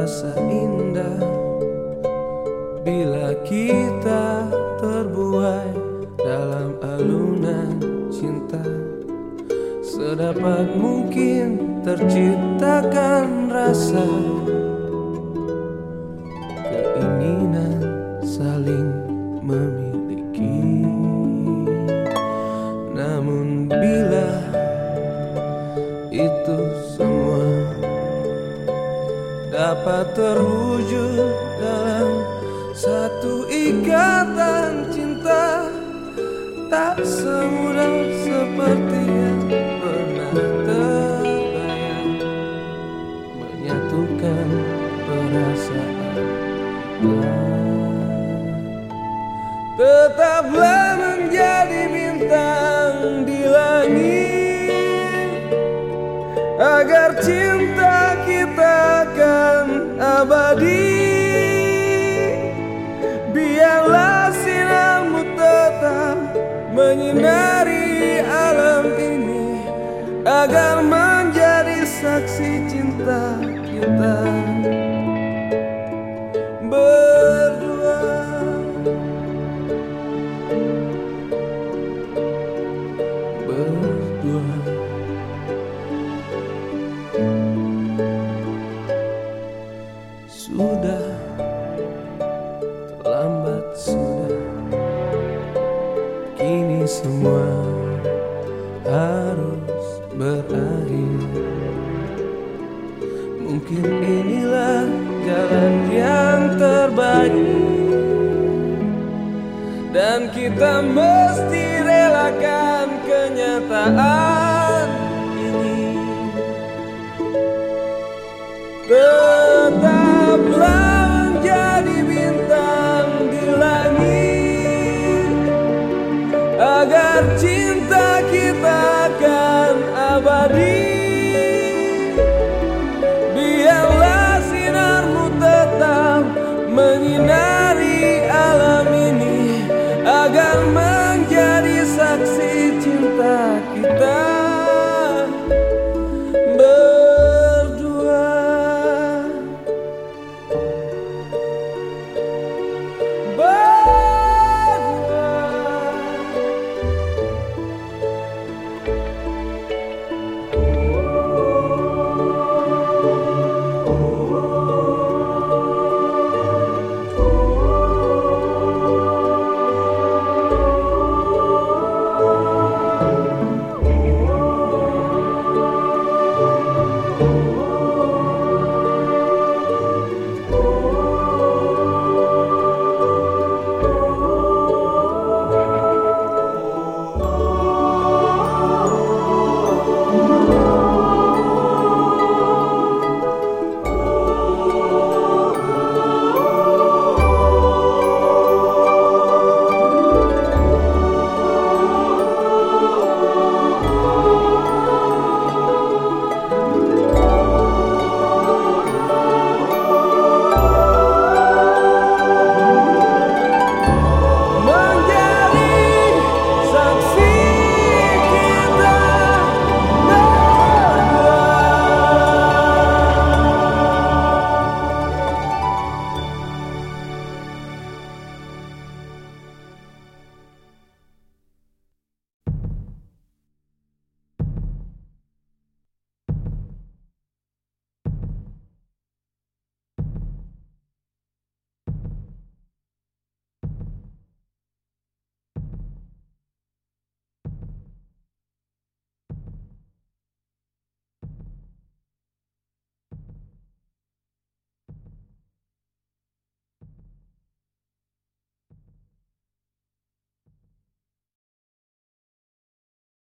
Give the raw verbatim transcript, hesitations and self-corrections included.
terasa indah bila kita terbuai dalam alunan cinta. Sedapat mungkin terciptakan rasa keinginan saling memiliki. Namun bila itu semua dapat terwujud dalam satu ikatan cinta, tak semudah seperti yang pernah terbayang menyatukan perasaan. Tetaplah menjadi bintang di langit, agar cinta kita akan abadi. Biarlah sinarmu tetap menyinari alam ini, agar menjadi saksi cinta kita berdua. Berdua. Sudah terlambat, sudah. Kini semua harus berakhir. Mungkin inilah jalan yang terbaik, dan kita mesti relakan kenyataan.